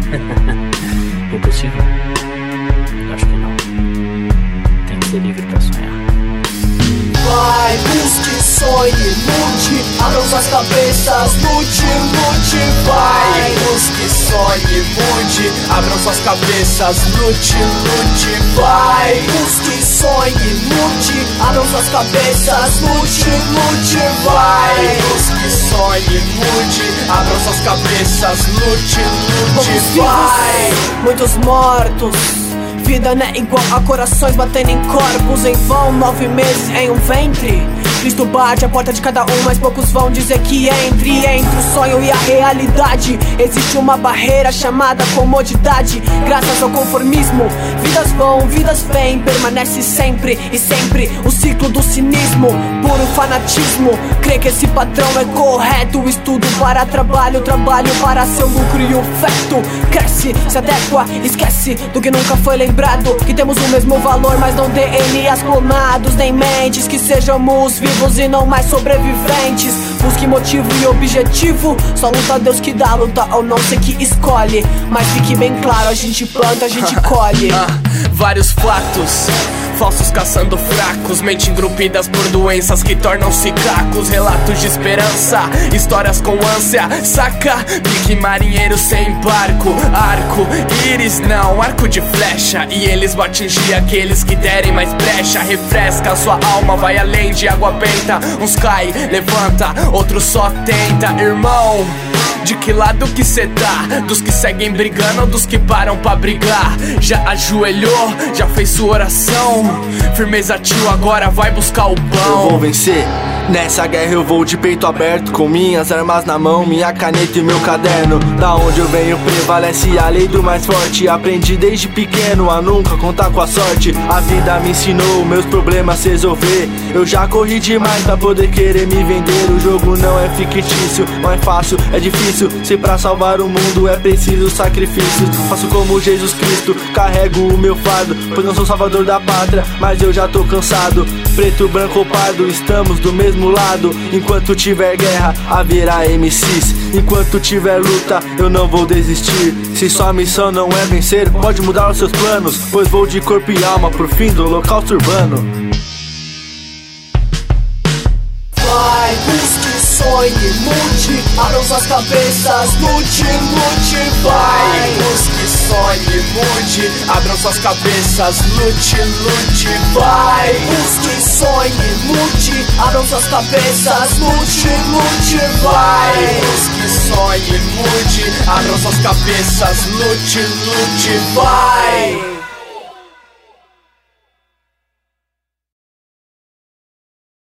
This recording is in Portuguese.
É possível? Acho que não. Tem que ser livre pra sonhar. Vai, busque, sonhe, lute, abram suas cabeças, lute, lute. Vai, busque, sonhe, mude, abram suas cabeças, lute, lute. Vai, busque, sonhe, lute, abram suas cabeças, lute, lute. Vai, busque, sonhe, mude, abram suas cabeças, lute, lute. Vai, muitos mortos. Vida não é igual a corações batendo em corpos em vão, 9 meses em um ventre. Cristo bate a porta de cada um, mas poucos vão dizer que entre o sonho e a realidade existe uma barreira chamada comodidade. Graças ao conformismo, vidas vão, vidas vêm, permanece sempre e sempre o ciclo do cinismo, puro fanatismo. Crê que esse padrão é correto, o estudo para trabalho, trabalho para seu lucro e o feto cresce, se adequa, esquece do que nunca foi lembrado, que temos o mesmo valor, mas não DNAs clonados, nem mentes, que sejamos vivos e não mais sobreviventes. Busque motivo e objetivo, só luta Deus que dá, luta ou não sei que escolhe. Mas fique bem claro, a gente planta, a gente colhe. Vários fatos falsos caçando fracos, mente engrupidas por doenças que tornam-se cacos. Relatos de esperança, histórias com ânsia, saca? Pique marinheiro sem barco, arco, íris não, arco de flecha. E eles vão atingir aqueles que derem mais brecha. Refresca sua alma, vai além de água benta. Uns cai, levanta, outros só tenta. Irmão, de que lado que cê tá? Dos que seguem brigando ou dos que param pra brigar? Já ajoelhou? Já fez sua oração? Firmeza tio, agora vai buscar o pão. Eu vou vencer, nessa guerra eu vou de peito aberto, com minhas armas na mão, minha caneta e meu caderno. Da onde eu venho prevalece a lei do mais forte. Aprendi desde pequeno a nunca contar com a sorte. A vida me ensinou meus problemas se resolver. Eu já corri demais pra poder querer me vender. O jogo não é fictício, não é fácil, é difícil. Se pra salvar o mundo é preciso sacrifícios. Faço como Jesus Cristo, carrego o meu fardo, pois não sou salvador da pátria, mas eu já tô cansado. Preto, branco ou pardo, estamos do mesmo lado. Enquanto tiver guerra, haverá MCs. Enquanto tiver luta, eu não vou desistir. Se sua missão não é vencer, pode mudar os seus planos, pois vou de corpo e alma pro fim do holocausto urbano. Vai, busque, sonhe, mude, abram suas cabeças, lute, lute. Vai, busque, sonhe, mude, abram suas cabeças, lute, lute. Vai, busque, sonhe, mude, abram suas cabeças, lute, lute. Vai, busque, sonhe, mude, abram suas cabeças, lute, lute. Vai.